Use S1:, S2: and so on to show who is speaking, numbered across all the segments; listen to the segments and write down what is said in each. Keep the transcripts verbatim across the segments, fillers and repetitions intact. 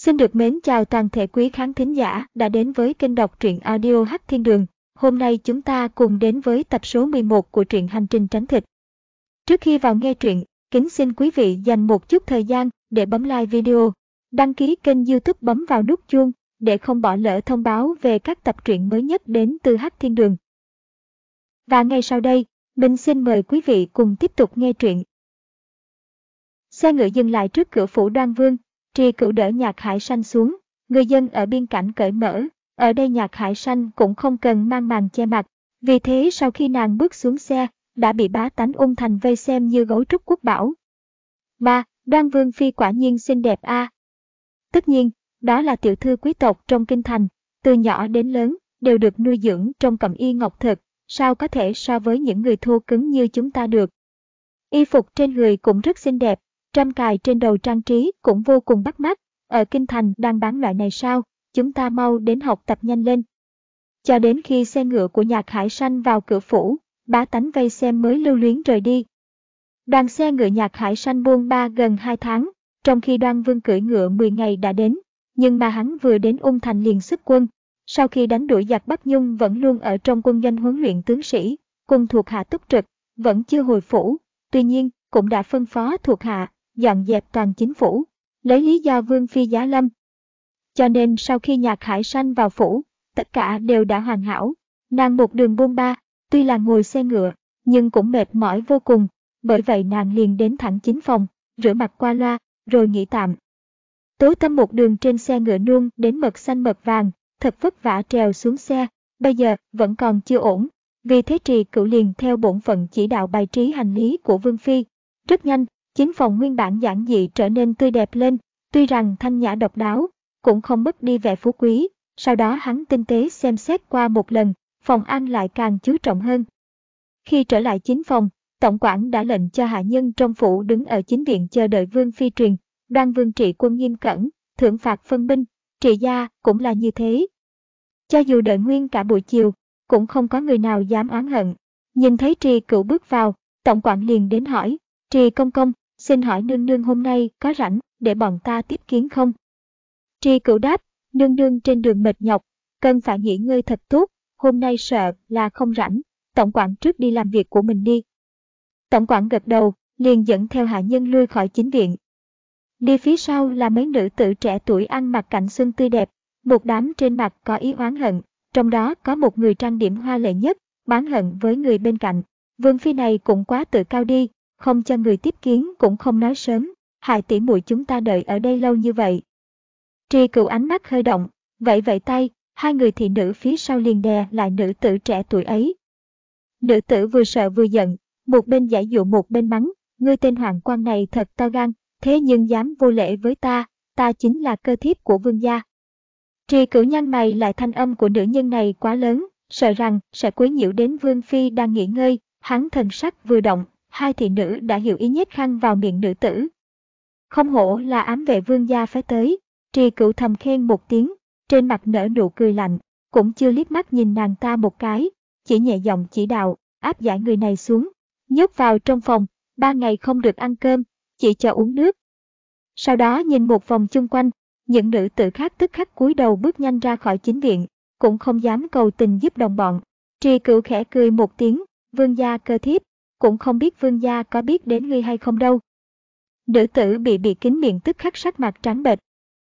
S1: Xin được mến chào toàn thể quý khán thính giả đã đến với kênh đọc truyện audio Hắc Thiên Đường. Hôm nay chúng ta cùng đến với tập số mười một của truyện Hành Trình Tránh Thịt. Trước khi vào nghe truyện, kính xin quý vị dành một chút thời gian để bấm like video, đăng ký kênh YouTube, bấm vào nút chuông để không bỏ lỡ thông báo về các tập truyện mới nhất đến từ Hắc Thiên Đường. Và ngay sau đây, mình xin mời quý vị cùng tiếp tục nghe truyện. Xe ngựa dừng lại trước cửa phủ Đoan Vương. Tri Cửu đỡ Nhạc Hải Sanh xuống. Người dân ở biên cảnh cởi mở, ở đây Nhạc Hải Sanh cũng không cần mang màn che mặt. Vì thế sau khi nàng bước xuống xe, đã bị bá tánh Ung Thành vây xem như gấu trúc quốc bảo. Mà, Đoan Vương phi quả nhiên xinh đẹp a. À. Tất nhiên, đó là tiểu thư quý tộc trong kinh thành, từ nhỏ đến lớn đều được nuôi dưỡng trong cẩm y ngọc thực, sao có thể so với những người thô cứng như chúng ta được. Y phục trên người cũng rất xinh đẹp. Trăm cài trên đầu trang trí cũng vô cùng bắt mắt. Ở kinh thành đang bán loại này sao? Chúng ta mau đến học tập nhanh lên. Cho đến khi xe ngựa của Nhạc Hải Sanh vào cửa phủ, bá tánh vây xem mới lưu luyến rời đi. Đoàn xe ngựa Nhạc Hải Sanh buôn ba gần hai tháng, trong khi Đoan Vương cưỡi ngựa mười ngày đã đến. Nhưng mà hắn vừa đến Ung Thành liền xuất quân. Sau khi đánh đuổi giặc Bắc Nhung vẫn luôn ở trong quân doanh huấn luyện tướng sĩ, cùng thuộc hạ túc trực, vẫn chưa hồi phủ. Tuy nhiên, cũng đã phân phó thuộc hạ dọn dẹp toàn chính phủ, lấy lý do Vương phi giá lâm. Cho nên sau khi Nhạc Hải Sanh vào phủ, tất cả đều đã hoàn hảo. Nàng một đường buôn ba, tuy là ngồi xe ngựa, nhưng cũng mệt mỏi vô cùng, bởi vậy nàng liền đến thẳng chính phòng, rửa mặt qua loa, rồi nghỉ tạm. Tố Tâm một đường trên xe ngựa nuông đến mật xanh mật vàng, thật vất vả trèo xuống xe, bây giờ vẫn còn chưa ổn. Vì thế Trì Cửu liền theo bổn phận chỉ đạo bài trí hành lý của Vương phi. Rất nhanh, chính phòng nguyên bản giản dị trở nên tươi đẹp lên, tuy rằng thanh nhã độc đáo, cũng không mất đi vẻ phú quý. Sau đó hắn tinh tế xem xét qua một lần, phòng ăn lại càng chú trọng hơn. Khi trở lại chính phòng, tổng quản đã lệnh cho hạ nhân trong phủ đứng ở chính viện chờ đợi Vương phi truyền. Đoan Vương trị quân nghiêm cẩn, thưởng phạt phân binh, trị gia cũng là như thế. Cho dù đợi nguyên cả buổi chiều, cũng không có người nào dám oán hận. Nhìn thấy Trì Cửu bước vào, tổng quản liền đến hỏi: Trì công công, xin hỏi nương nương hôm nay có rảnh để bọn ta tiếp kiến không? Trì Cửu đáp: Nương nương trên đường mệt nhọc, cần phải nghỉ ngơi thật tốt, hôm nay sợ là không rảnh, tổng quản trước đi làm việc của mình đi. Tổng quản gật đầu, liền dẫn theo hạ nhân lui khỏi chính viện. Đi phía sau là mấy nữ tử trẻ tuổi ăn mặc cảnh xuân tươi đẹp, một đám trên mặt có ý oán hận, trong đó có một người trang điểm hoa lệ nhất, oán hận với người bên cạnh. Vương phi này cũng quá tự cao đi, không cho người tiếp kiến cũng không nói sớm, hại tỷ muội chúng ta đợi ở đây lâu như vậy. Trì Cửu ánh mắt hơi động, vẫy vẫy tay, hai người thị nữ phía sau liền đè lại nữ tử trẻ tuổi ấy. Nữ tử vừa sợ vừa giận, một bên giãy giụa một bên mắng: Ngươi tên hoàng quan này thật to gan, thế nhưng dám vô lễ với ta, ta chính là cơ thiếp của vương gia. Trì Cửu nhăn mày lại, thanh âm của nữ nhân này quá lớn, sợ rằng sẽ quấy nhiễu đến Vương phi đang nghỉ ngơi. Hắn thần sắc vừa động, hai thị nữ đã hiểu ý, nhét khăn vào miệng nữ tử. Không hổ là ám vệ vương gia phái tới. Trì Cửu thầm khen một tiếng, trên mặt nở nụ cười lạnh, cũng chưa liếc mắt nhìn nàng ta một cái, chỉ nhẹ giọng chỉ đạo: áp giải người này xuống, nhốt vào trong phòng, ba ngày không được ăn cơm, chỉ cho uống nước. Sau đó nhìn một vòng chung quanh, những nữ tử khác tức khắc cúi đầu bước nhanh ra khỏi chính viện, cũng không dám cầu tình giúp đồng bọn. Trì Cửu khẽ cười một tiếng: Vương gia cơ thiếp, cũng không biết vương gia có biết đến ngươi hay không đâu. Nữ tử bị bị kín miệng tức khắc sắc mặt trắng bệch.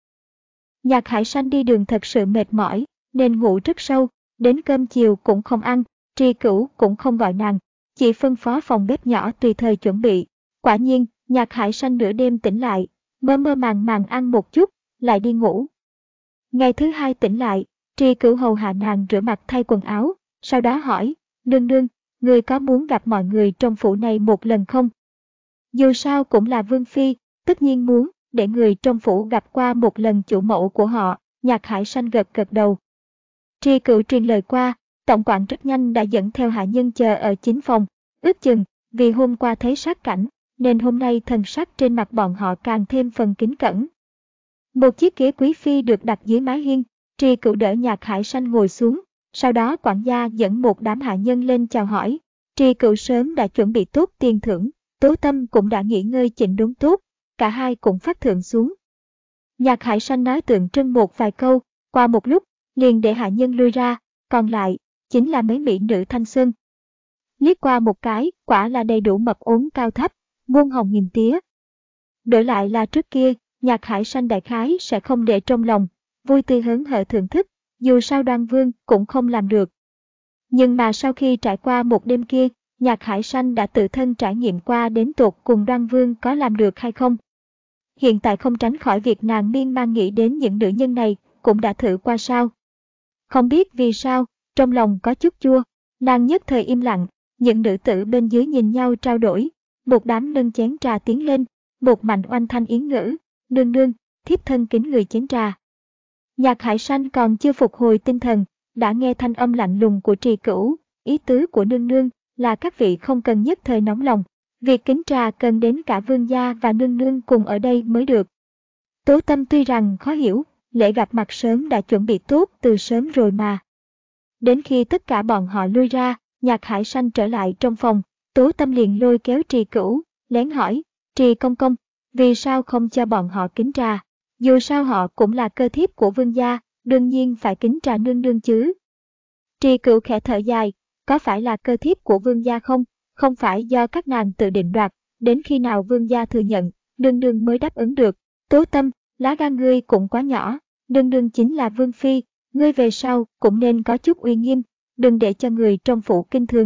S1: Nhạc Hải Sanh đi đường thật sự mệt mỏi, nên ngủ rất sâu, đến cơm chiều cũng không ăn. Trì Cửu cũng không gọi nàng, chỉ phân phó phòng bếp nhỏ tùy thời chuẩn bị. Quả nhiên, Nhạc Hải Sanh nửa đêm tỉnh lại, mơ mơ màng màng ăn một chút, lại đi ngủ. Ngày thứ hai tỉnh lại, Trì Cửu hầu hạ nàng rửa mặt thay quần áo, sau đó hỏi: Nương nương, người có muốn gặp mọi người trong phủ này một lần không? Dù sao cũng là vương phi, tất nhiên muốn để người trong phủ gặp qua một lần chủ mẫu của họ. Nhạc Hải Sanh gật gật đầu. Trì Cửu truyền lời qua, tổng quản rất nhanh đã dẫn theo hạ nhân chờ ở chính phòng. Ước chừng vì hôm qua thấy sát cảnh, nên hôm nay thần sắc trên mặt bọn họ càng thêm phần kính cẩn. Một chiếc ghế quý phi được đặt dưới mái hiên, Trì Cửu đỡ Nhạc Hải Sanh ngồi xuống, sau đó quản gia dẫn một đám hạ nhân lên chào hỏi. Trì Cửu sớm đã chuẩn bị tốt tiền thưởng, Tố Tâm cũng đã nghỉ ngơi chỉnh đốn tốt, cả hai cũng phát thưởng xuống. Nhạc Hải Sanh nói tượng trưng một vài câu, qua một lúc, liền để hạ nhân lui ra, còn lại, chính là mấy mỹ nữ thanh xuân. Liếc qua một cái, quả là đầy đủ mập ốm cao thấp, muôn hồng nghìn tía. Đổi lại là trước kia, Nhạc Hải Sanh đại khái sẽ không để trong lòng, vui tươi hớn hở thưởng thức, dù sao Đoan Vương cũng không làm được. Nhưng mà sau khi trải qua một đêm kia, Nhạc Hải Sanh đã tự thân trải nghiệm qua đến tột cùng Đoan Vương có làm được hay không. Hiện tại không tránh khỏi việc nàng miên man nghĩ đến những nữ nhân này, cũng đã thử qua sao. Không biết vì sao, trong lòng có chút chua, nàng nhất thời im lặng, những nữ tử bên dưới nhìn nhau trao đổi, một đám nâng chén trà tiến lên, một mạnh oanh thanh yến ngữ, nương nương, thiếp thân kính người chén trà. Nhạc Hải Sanh còn chưa phục hồi tinh thần, đã nghe thanh âm lạnh lùng của Trì Cửu, ý tứ của nương nương là các vị không cần nhất thời nóng lòng, việc kính trà cần đến cả vương gia và nương nương cùng ở đây mới được. Tố Tâm tuy rằng khó hiểu, lễ gặp mặt sớm đã chuẩn bị tốt từ sớm rồi mà. Đến khi tất cả bọn họ lui ra, Nhạc Hải Sanh trở lại trong phòng, Tố Tâm liền lôi kéo Trì Cửu, lén hỏi, Trì công công, vì sao không cho bọn họ kính trà? Dù sao họ cũng là cơ thiếp của vương gia, đương nhiên phải kính trà nương nương chứ. Trì Cửu khẽ thở dài, có phải là cơ thiếp của vương gia không? Không phải do các nàng tự định đoạt, đến khi nào vương gia thừa nhận, nương nương mới đáp ứng được. Tố Tâm, lá gan ngươi cũng quá nhỏ, nương nương chính là vương phi, ngươi về sau cũng nên có chút uy nghiêm, đừng để cho người trong phủ kinh thường.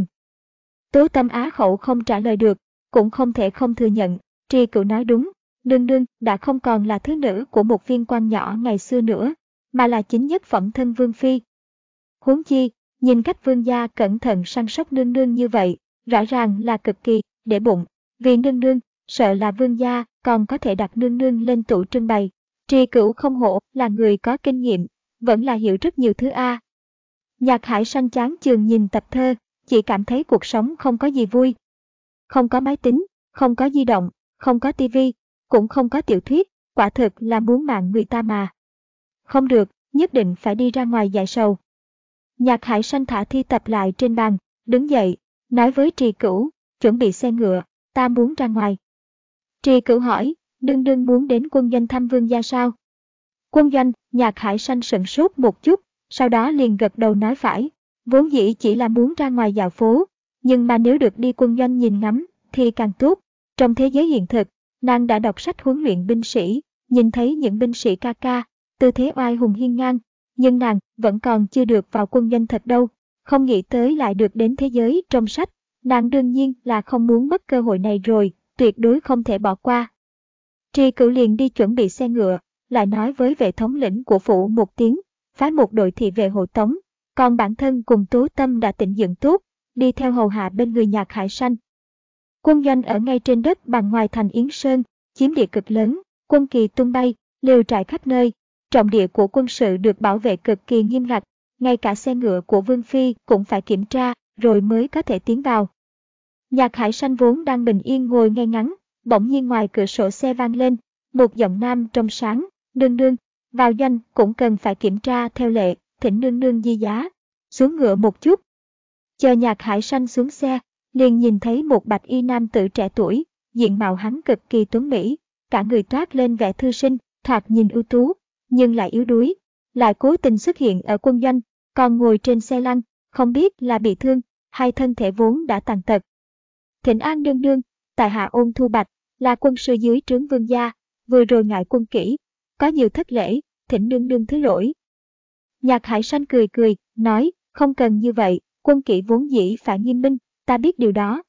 S1: Tố Tâm á khẩu không trả lời được, cũng không thể không thừa nhận, Trì Cửu nói đúng, nương nương đã không còn là thứ nữ của một viên quan nhỏ ngày xưa nữa, mà là chính nhất phẩm thân vương phi. Huống chi, nhìn cách vương gia cẩn thận săn sóc nương nương như vậy, rõ ràng là cực kỳ để bụng, vì nương nương, sợ là vương gia còn có thể đặt nương nương lên tủ trưng bày. Trì Cửu không hổ là người có kinh nghiệm, vẫn là hiểu rất nhiều thứ a. Nhạc Hải Sanh chán chường nhìn tập thơ, chỉ cảm thấy cuộc sống không có gì vui. Không có máy tính, không có di động, không có tivi, cũng không có tiểu thuyết, quả thực là muốn mạng người ta mà. Không được, nhất định phải đi ra ngoài giải sầu. Nhạc Hải Sanh thả thi tập lại trên bàn, đứng dậy, nói với Trì Cửu, chuẩn bị xe ngựa, ta muốn ra ngoài. Trì Cửu hỏi, nương nương muốn đến quân doanh thăm vương gia sao? Quân doanh, Nhạc Hải Sanh sửng sốt một chút, sau đó liền gật đầu nói phải, vốn dĩ chỉ là muốn ra ngoài dạo phố, nhưng mà nếu được đi quân doanh nhìn ngắm, thì càng tốt. Trong thế giới hiện thực, nàng đã đọc sách huấn luyện binh sĩ, nhìn thấy những binh sĩ ca ca, tư thế oai hùng hiên ngang, nhưng nàng vẫn còn chưa được vào quân doanh thật đâu, không nghĩ tới lại được đến thế giới trong sách, nàng đương nhiên là không muốn mất cơ hội này rồi, tuyệt đối không thể bỏ qua. Trì Cửu liền đi chuẩn bị xe ngựa, lại nói với vệ thống lĩnh của phủ một tiếng, phái một đội thị vệ hộ tống, còn bản thân cùng Tố Tâm đã tịnh dưỡng tốt, đi theo hầu hạ bên người Nhạc Hải Sanh. Quân doanh ở ngay trên đất bằng ngoài thành Yến Sơn, chiếm địa cực lớn, quân kỳ tung bay, lều trại khắp nơi, trọng địa của quân sự được bảo vệ cực kỳ nghiêm ngặt, ngay cả xe ngựa của Vương Phi cũng phải kiểm tra, rồi mới có thể tiến vào. Nhạc Hải Sanh vốn đang bình yên ngồi ngay ngắn, bỗng nhiên ngoài cửa sổ xe vang lên, một giọng nam trong sáng, nương nương, vào doanh cũng cần phải kiểm tra theo lệ, thỉnh nương nương di giá, xuống ngựa một chút. Chờ Nhạc Hải Sanh xuống xe, liền nhìn thấy một bạch y nam tử trẻ tuổi, diện mạo hắn cực kỳ tuấn mỹ, cả người toát lên vẻ thư sinh, thoạt nhìn ưu tú, nhưng lại yếu đuối, lại cố tình xuất hiện ở quân doanh, còn ngồi trên xe lăn, không biết là bị thương, hay thân thể vốn đã tàn tật. Thỉnh an nương nương, tại hạ Ôn Thu Bạch, là quân sư dưới trướng vương gia, vừa rồi ngại quân kỹ, có nhiều thất lễ, thỉnh nương nương thứ lỗi. Nhạc Hải Sanh cười cười, nói, không cần như vậy, quân kỹ vốn dĩ phải nghiêm minh, ta biết điều đó.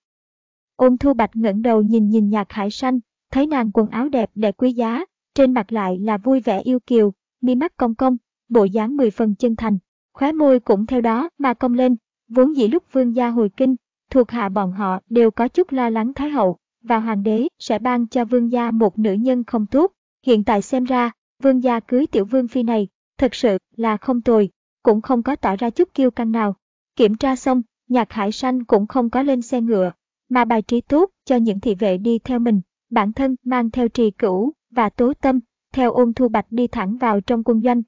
S1: Ôn Thu Bạch ngẩng đầu nhìn nhìn Nhạc Hải Sanh, thấy nàng quần áo đẹp đẽ quý giá, trên mặt lại là vui vẻ yêu kiều, mi mắt cong cong, bộ dáng mười phần chân thành, khóe môi cũng theo đó mà cong lên. Vốn dĩ lúc vương gia hồi kinh, thuộc hạ bọn họ đều có chút lo lắng Thái hậu và hoàng đế sẽ ban cho vương gia một nữ nhân không tốt. Hiện tại xem ra, vương gia cưới tiểu vương phi này, thật sự là không tồi, cũng không có tỏ ra chút kiêu căng nào. Kiểm tra xong, Nhạc Hải Sanh cũng không có lên xe ngựa, mà bài trí tốt cho những thị vệ đi theo mình, bản thân mang theo Trì Cửu và Tố Tâm, theo Ôn Thu Bạch đi thẳng vào trong quân doanh.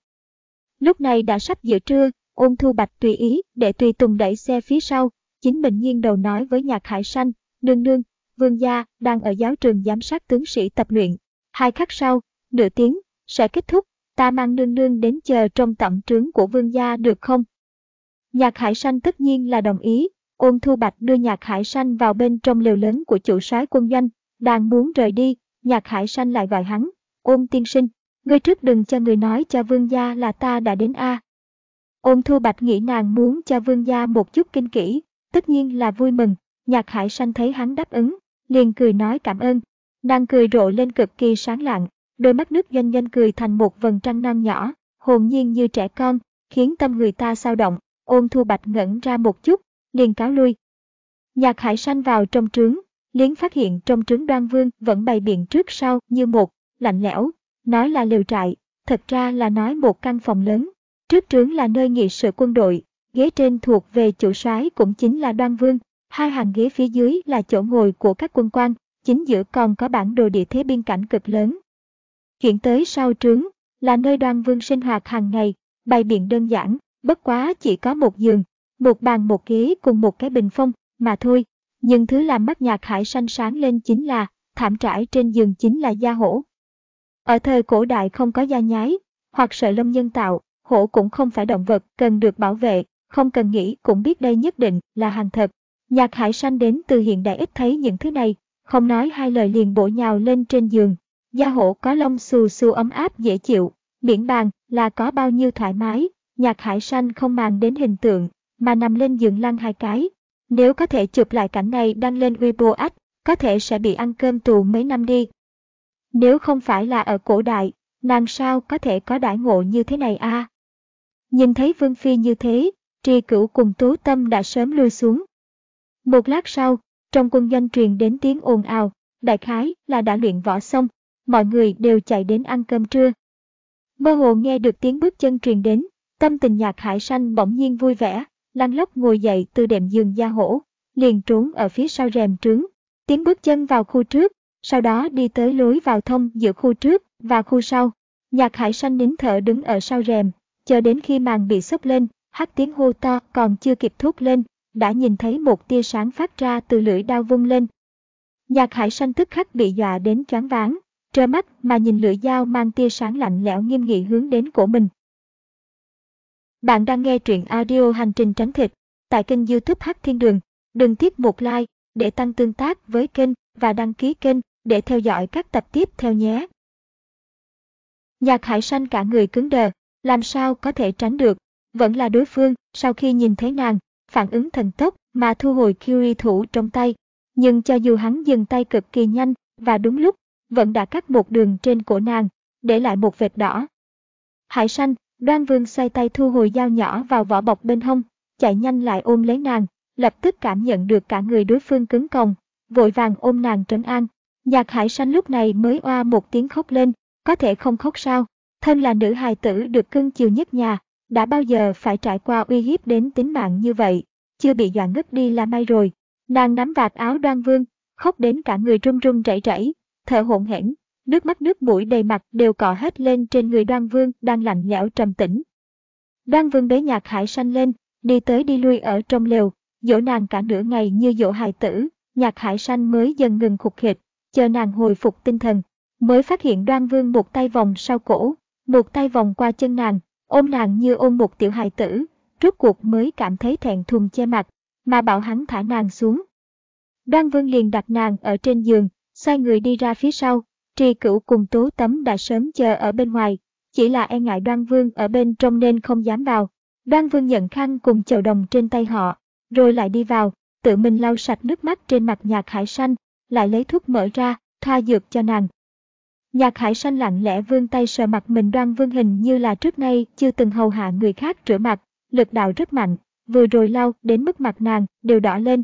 S1: Lúc này đã sắp giữa trưa, Ôn Thu Bạch tùy ý để tùy tùng đẩy xe phía sau, chính mình nghiêng đầu nói với Nhạc Hải Sanh, nương nương, vương gia đang ở giáo trường giám sát tướng sĩ tập luyện. Hai khắc sau, nửa tiếng, sẽ kết thúc, ta mang nương nương đến chờ trong tẩm trướng của vương gia được không? Nhạc Hải Sanh tất nhiên là đồng ý. Ôn Thu Bạch đưa Nhạc Hải Sanh vào bên trong lều lớn của chủ soái quân doanh, đang muốn rời đi, Nhạc Hải Sanh lại gọi hắn, Ôn tiên sinh, ngươi trước đừng cho người nói cho vương gia là ta đã đến a. Ôn Thu Bạch nghĩ nàng muốn cho vương gia một chút kinh kỹ, tất nhiên là vui mừng. Nhạc Hải Sanh thấy hắn đáp ứng, liền cười nói cảm ơn. Nàng cười rộ lên cực kỳ sáng lạng, đôi mắt nước doanh doanh cười thành một vầng trăng non nhỏ, hồn nhiên như trẻ con, khiến tâm người ta xao động. Ôn Thu Bạch ngẩn ra một chút, liền cáo lui. Nhạc Hải Sanh vào trong trướng, liền phát hiện trong trướng Đoan Vương vẫn bày biện trước sau như một, lạnh lẽo, nói là lều trại, thật ra là nói một căn phòng lớn. Trước trướng là nơi nghị sự quân đội, ghế trên thuộc về chủ soái cũng chính là Đoan Vương, hai hàng ghế phía dưới là chỗ ngồi của các quân quan, chính giữa còn có bản đồ địa thế biên cảnh cực lớn. Hiện tới sau trướng là nơi Đoan Vương sinh hoạt hàng ngày, bày biện đơn giản, bất quá chỉ có một giường, một bàn một ghế cùng một cái bình phong mà thôi. Nhưng thứ làm mắt Nhạc Hải Sanh sáng lên chính là thảm trải trên giường chính là da hổ. Ở thời cổ đại không có da nhái hoặc sợi lông nhân tạo, hổ cũng không phải động vật cần được bảo vệ, không cần nghĩ cũng biết đây nhất định là hàng thật. Nhạc Hải Sanh đến từ hiện đại ít thấy những thứ này, không nói hai lời liền bổ nhào lên trên giường. Da hổ có lông xù xù ấm áp dễ chịu, miễn bàn là có bao nhiêu thoải mái. Nhạc Hải Sanh không màng đến hình tượng, mà nằm lên giường lăn hai cái. Nếu có thể chụp lại cảnh này đăng lên Weibo ách, có thể sẽ bị ăn cơm tù mấy năm đi. Nếu không phải là ở cổ đại, nàng sao có thể có đãi ngộ như thế này a? À? Nhìn thấy Vương Phi như thế, Tri Cửu cùng Tố Tâm đã sớm lui xuống. Một lát sau, trong quân doanh truyền đến tiếng ồn ào, đại khái là đã luyện võ xong, mọi người đều chạy đến ăn cơm trưa. Mơ hồ nghe được tiếng bước chân truyền đến, tâm tình Nhạc Hải Sanh bỗng nhiên vui vẻ, lăn lóc ngồi dậy từ đệm giường da hổ, liền trốn ở phía sau rèm trướng. Tiếng bước chân vào khu trước, sau đó đi tới lối vào thông giữa khu trước và khu sau. Nhạc Hải Sanh nín thở đứng ở sau rèm, chờ đến khi màn bị xốc lên, hắt tiếng hô to còn chưa kịp thốt lên, đã nhìn thấy một tia sáng phát ra từ lưỡi đao vung lên. Nhạc Hải Sanh tức khắc bị dọa đến choáng váng, trơ mắt mà nhìn lưỡi dao mang tia sáng lạnh lẽo nghiêm nghị hướng đến cổ mình. Bạn đang nghe truyện audio Hành trình tránh thịt tại kênh YouTube Hắc Thiên Đường. Đừng tiếc một like để tăng tương tác với kênh và đăng ký kênh để theo dõi các tập tiếp theo nhé. Nhạc Hải Sanh cả người cứng đờ, làm sao có thể tránh được, vẫn là đối phương. Sau khi nhìn thấy nàng, phản ứng thần tốc mà thu hồi Kyrie thủ trong tay, nhưng cho dù hắn dừng tay cực kỳ nhanh và đúng lúc, vẫn đã cắt một đường trên cổ nàng, để lại một vệt đỏ. Hải Sanh, Đoan Vương xoay tay thu hồi dao nhỏ vào vỏ bọc bên hông, chạy nhanh lại ôm lấy nàng, lập tức cảm nhận được cả người đối phương cứng còng, vội vàng ôm nàng trấn an. Nhạc Hải Sanh lúc này mới oa một tiếng khóc lên, có thể không khóc sao, thân là nữ hài tử được cưng chiều nhất nhà, đã bao giờ phải trải qua uy hiếp đến tính mạng như vậy, chưa bị dọa ngất đi là may rồi. Nàng nắm vạt áo Đoan Vương, khóc đến cả người run run rẩy rẩy, thở hổn hển, nước mắt nước mũi đầy mặt đều cọ hết lên trên người Đoan Vương đang lạnh lẽo trầm tĩnh. Đoan Vương bế Nhạc Hải Sanh lên, đi tới đi lui ở trong lều, dỗ nàng cả nửa ngày như dỗ hài tử. Nhạc Hải Sanh mới dần ngừng khục khịch, chờ nàng hồi phục tinh thần, mới phát hiện Đoan Vương một tay vòng sau cổ, một tay vòng qua chân nàng, ôm nàng như ôm một tiểu hài tử, rốt cuộc mới cảm thấy thẹn thùng che mặt, mà bảo hắn thả nàng xuống. Đoan Vương liền đặt nàng ở trên giường, xoay người đi ra phía sau. Tri Cửu cùng Tố Tấm đã sớm chờ ở bên ngoài, chỉ là e ngại Đoan Vương ở bên trong nên không dám vào. Đoan Vương nhận khăn cùng chầu đồng trên tay họ, rồi lại đi vào, tự mình lau sạch nước mắt trên mặt Nhạc Hải Sanh, lại lấy thuốc mỡ ra, thoa dược cho nàng. Nhạc Hải Sanh lặng lẽ vươn tay sờ mặt mình. Đoan Vương hình như là trước nay chưa từng hầu hạ người khác rửa mặt, lực đạo rất mạnh, vừa rồi lau đến mức mặt nàng đều đỏ lên.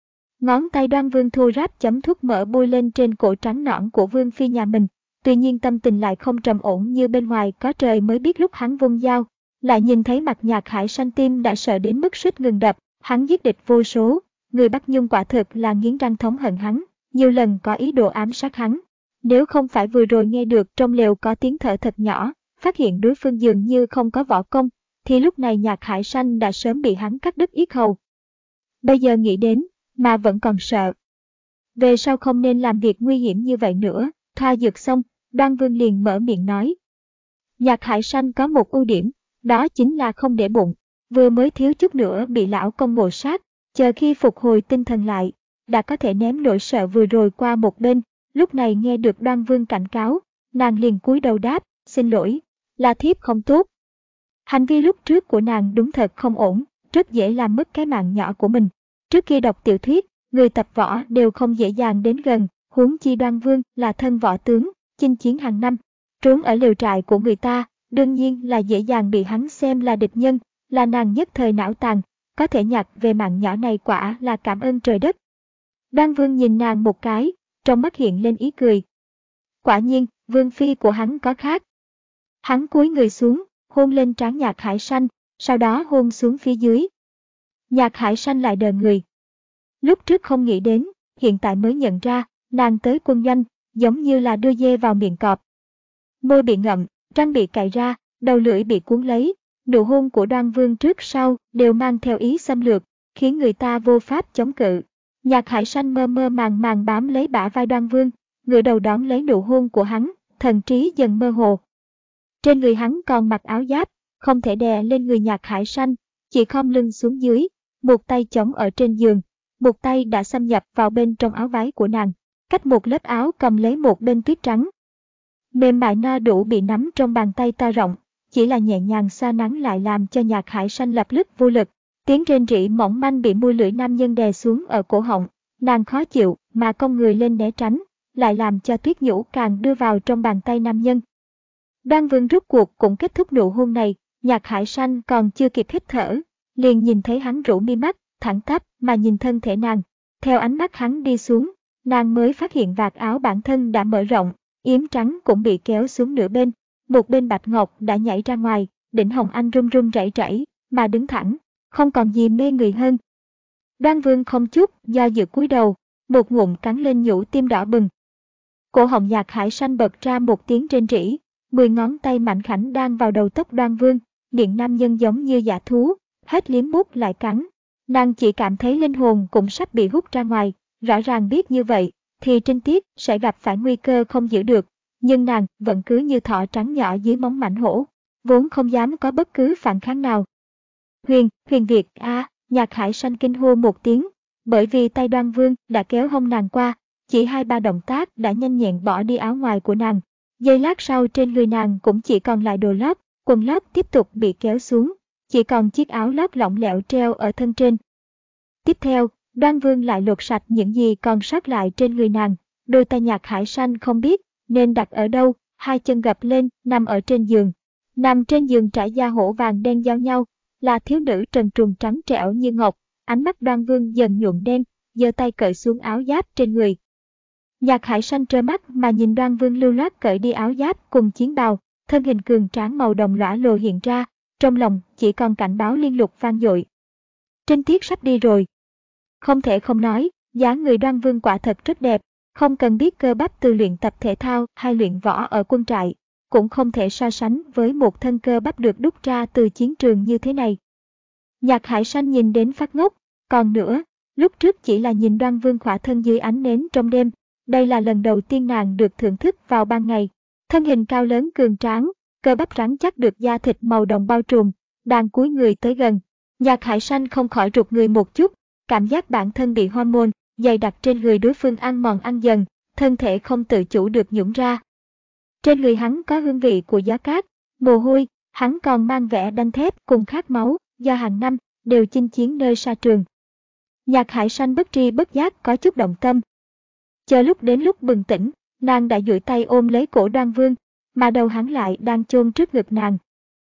S1: Ngón tay Đoan Vương thô ráp chấm thuốc mỡ bôi lên trên cổ trắng nõn của Vương Phi nhà mình, tuy nhiên tâm tình lại không trầm ổn như bên ngoài. Có trời mới biết lúc hắn vung dao, lại nhìn thấy mặt Nhạc Hải Sanh, tim đã sợ đến mức suýt ngừng đập. Hắn giết địch vô số, người Bắc Nhung quả thực là nghiến răng thống hận hắn, nhiều lần có ý đồ ám sát hắn. Nếu không phải vừa rồi nghe được trong lều có tiếng thở thật nhỏ, phát hiện đối phương dường như không có võ công, thì lúc này Nhạc Hải Sanh đã sớm bị hắn cắt đứt yết hầu. Bây giờ nghĩ đến, mà vẫn còn sợ. Về sau không nên làm việc nguy hiểm như vậy nữa. Thoa dược xong, Đoan Vương liền mở miệng nói. Nhạc Hải Sanh có một ưu điểm, đó chính là không để bụng, vừa mới thiếu chút nữa bị lão công ngộ sát, chờ khi phục hồi tinh thần lại, đã có thể ném nỗi sợ vừa rồi qua một bên. Lúc này nghe được Đoan Vương cảnh cáo, nàng liền cúi đầu đáp, xin lỗi, là thiếp không tốt. Hành vi lúc trước của nàng đúng thật không ổn, rất dễ làm mất cái mạng nhỏ của mình. Trước khi đọc tiểu thuyết, người tập võ đều không dễ dàng đến gần, huống chi Đoan Vương là thân võ tướng, chinh chiến hàng năm, trốn ở lều trại của người ta, đương nhiên là dễ dàng bị hắn xem là địch nhân, là nàng nhất thời não tàn, có thể nhặt về mạng nhỏ này quả là cảm ơn trời đất. Đoan Vương nhìn nàng một cái, trong mắt hiện lên ý cười. Quả nhiên, vương phi của hắn có khác. Hắn cúi người xuống, hôn lên trán Nhạc Hải Sanh, sau đó hôn xuống phía dưới. Nhạc Hải Sanh lại đờ người. Lúc trước không nghĩ đến, hiện tại mới nhận ra, nàng tới quân doanh, giống như là đưa dê vào miệng cọp. Môi bị ngậm, răng bị cạy ra, đầu lưỡi bị cuốn lấy, nụ hôn của Đoan Vương trước sau đều mang theo ý xâm lược, khiến người ta vô pháp chống cự. Nhạc Hải Sanh mơ mơ màng màng bám lấy bả vai Đoan Vương, ngửa đầu đón lấy nụ hôn của hắn, thần trí dần mơ hồ. Trên người hắn còn mặc áo giáp, không thể đè lên người Nhạc Hải Sanh, chỉ khom lưng xuống dưới, một tay chống ở trên giường, một tay đã xâm nhập vào bên trong áo váy của nàng, cách một lớp áo cầm lấy một bên tuyết trắng. Mềm mại no đủ bị nắm trong bàn tay to rộng, chỉ là nhẹ nhàng xoa nắn lại làm cho Nhạc Hải Sanh lập tức vô lực. Tiếng rên rỉ mỏng manh bị môi lưỡi nam nhân đè xuống ở cổ họng, nàng khó chịu mà cong người lên né tránh, lại làm cho tuyết nhũ càng đưa vào trong bàn tay nam nhân. Đoan Vương rút cuộc cũng kết thúc nụ hôn này, Nhạc Hải Sanh còn chưa kịp hít thở, liền nhìn thấy hắn rũ mi mắt, thẳng tắp mà nhìn thân thể nàng. Theo ánh mắt hắn đi xuống, nàng mới phát hiện vạt áo bản thân đã mở rộng, yếm trắng cũng bị kéo xuống nửa bên, một bên bạch ngọc đã nhảy ra ngoài, đỉnh hồng anh run run rẩy rẩy mà đứng thẳng, không còn gì mê người hơn. Đoan Vương không chút do dự cúi đầu, một ngụm cắn lên nhũ tim đỏ bừng. Cổ họng Nhạc Hải Sanh bật ra một tiếng rên rỉ, mười ngón tay mạnh khảnh đang vào đầu tóc Đoan Vương, miệng nam nhân giống như dã thú, hết liếm mút lại cắn. Nàng chỉ cảm thấy linh hồn cũng sắp bị hút ra ngoài, rõ ràng biết như vậy thì trinh tiết sẽ gặp phải nguy cơ không giữ được, nhưng nàng vẫn cứ như thỏ trắng nhỏ dưới móng mảnh hổ, vốn không dám có bất cứ phản kháng nào. Huyền, Huyền Việt a, à, Nhạc Hải Sanh kinh hô một tiếng, bởi vì tay Đoan Vương đã kéo hông nàng qua, chỉ hai ba động tác đã nhanh nhẹn bỏ đi áo ngoài của nàng. Giây lát sau trên người nàng cũng chỉ còn lại đồ lót, quần lót tiếp tục bị kéo xuống, chỉ còn chiếc áo lót lỏng lẻo treo ở thân trên. Tiếp theo, Đoan Vương lại lột sạch những gì còn sót lại trên người nàng, đôi tay Nhạc Hải Sanh không biết nên đặt ở đâu, hai chân gập lên, nằm ở trên giường. Nằm trên giường trải da hổ vàng đen giao nhau, là thiếu nữ trần truồng trắng trẻo như ngọc, ánh mắt Đoan Vương dần nhuộm đen, giơ tay cởi xuống áo giáp trên người. Nhạc Hải Sanh trơ mắt mà nhìn Đoan Vương lưu loát cởi đi áo giáp cùng chiến bào, thân hình cường tráng màu đồng lõa lồ hiện ra, trong lòng chỉ còn cảnh báo liên lục vang dội. Trinh tiết sắp đi rồi. Không thể không nói, dáng người Đoan Vương quả thật rất đẹp, không cần biết cơ bắp từ luyện tập thể thao hay luyện võ ở quân trại, cũng không thể so sánh với một thân cơ bắp được đúc ra từ chiến trường như thế này. Nhạc Hải Sanh nhìn đến phát ngốc, còn nữa, lúc trước chỉ là nhìn Đoan Vương khỏa thân dưới ánh nến trong đêm, đây là lần đầu tiên nàng được thưởng thức vào ban ngày. Thân hình cao lớn cường tráng, cơ bắp rắn chắc được da thịt màu đồng bao trùm, đang cúi người tới gần. Nhạc Hải Sanh không khỏi rụt người một chút, cảm giác bản thân bị hormone dày đặc trên người đối phương ăn mòn ăn dần, thân thể không tự chủ được nhũn ra. Trên người hắn có hương vị của gió cát, mồ hôi, hắn còn mang vẻ đanh thép cùng khát máu, do hàng năm đều chinh chiến nơi sa trường. Nhạc Hải Sanh bất tri bất giác có chút động tâm. Chờ lúc đến lúc bừng tỉnh, nàng đã duỗi tay ôm lấy cổ Đoan Vương, mà đầu hắn lại đang chôn trước ngực nàng.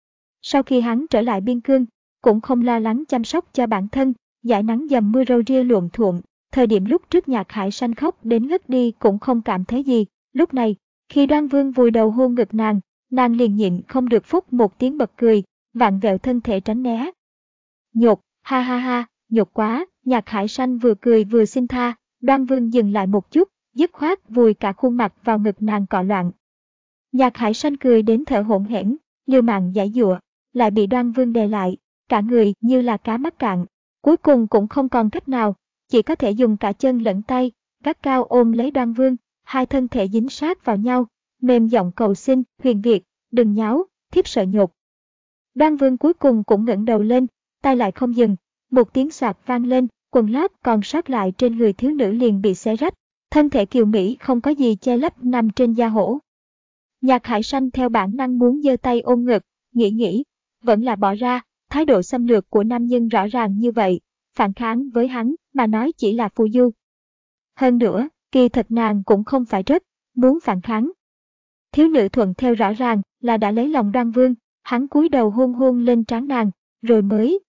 S1: Sau khi hắn trở lại biên cương, cũng không lo lắng chăm sóc cho bản thân, dải nắng dầm mưa râu ria luộm thuộm, thời điểm lúc trước Nhạc Hải Sanh khóc đến ngất đi cũng không cảm thấy gì. Lúc này, khi Đoan Vương vùi đầu hôn ngực nàng, nàng liền nhịn không được phúc một tiếng bật cười, vặn vẹo thân thể tránh né. Nhột, ha ha ha, nhột quá, Nhạc Hải Sanh vừa cười vừa xin tha, Đoan Vương dừng lại một chút, dứt khoát vùi cả khuôn mặt vào ngực nàng cọ loạn. Nhạc Hải Sanh cười đến thở hổn hển, liều mạng giãy giụa, lại bị Đoan Vương đè lại, cả người như là cá mắc cạn, cuối cùng cũng không còn cách nào, chỉ có thể dùng cả chân lẫn tay, gắt cao ôm lấy Đoan Vương, hai thân thể dính sát vào nhau, mềm giọng cầu xin, Huyền Việt, đừng nháo, thiếp sợ nhột. Đoan Vương cuối cùng cũng ngẩng đầu lên, tay lại không dừng, một tiếng soạt vang lên, quần lót còn sót lại trên người thiếu nữ liền bị xé rách, thân thể kiều mỹ không có gì che lấp nằm trên da hổ. Nhạc Hải Sanh theo bản năng muốn giơ tay ôm ngực, nghĩ nghĩ, vẫn là bỏ ra, thái độ xâm lược của nam nhân rõ ràng như vậy, phản kháng với hắn mà nói chỉ là phù du. Hơn nữa, kỳ thật nàng cũng không phải rất muốn phản kháng. Thiếu nữ thuận theo rõ ràng là đã lấy lòng Đoan Vương, hắn cúi đầu hôn hôn lên trán nàng, rồi mới.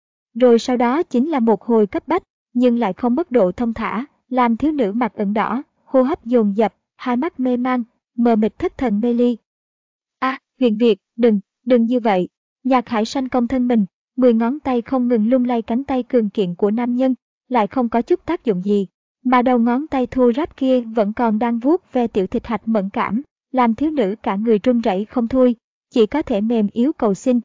S1: Rồi sau đó chính là một hồi cấp bách, nhưng lại không mất độ thông thả, làm thiếu nữ mặt ửng đỏ, hô hấp dồn dập, hai mắt mê man, mờ mịt thất thần mê ly. A, à, Huyền Việt, đừng, đừng như vậy. Nhạc Hải Sanh cong thân mình, mười ngón tay không ngừng lung lay cánh tay cường kiện của nam nhân, lại không có chút tác dụng gì, mà đầu ngón tay thô ráp kia vẫn còn đang vuốt ve tiểu thịt hạch mẫn cảm, làm thiếu nữ cả người run rẩy không thôi, chỉ có thể mềm yếu cầu xin.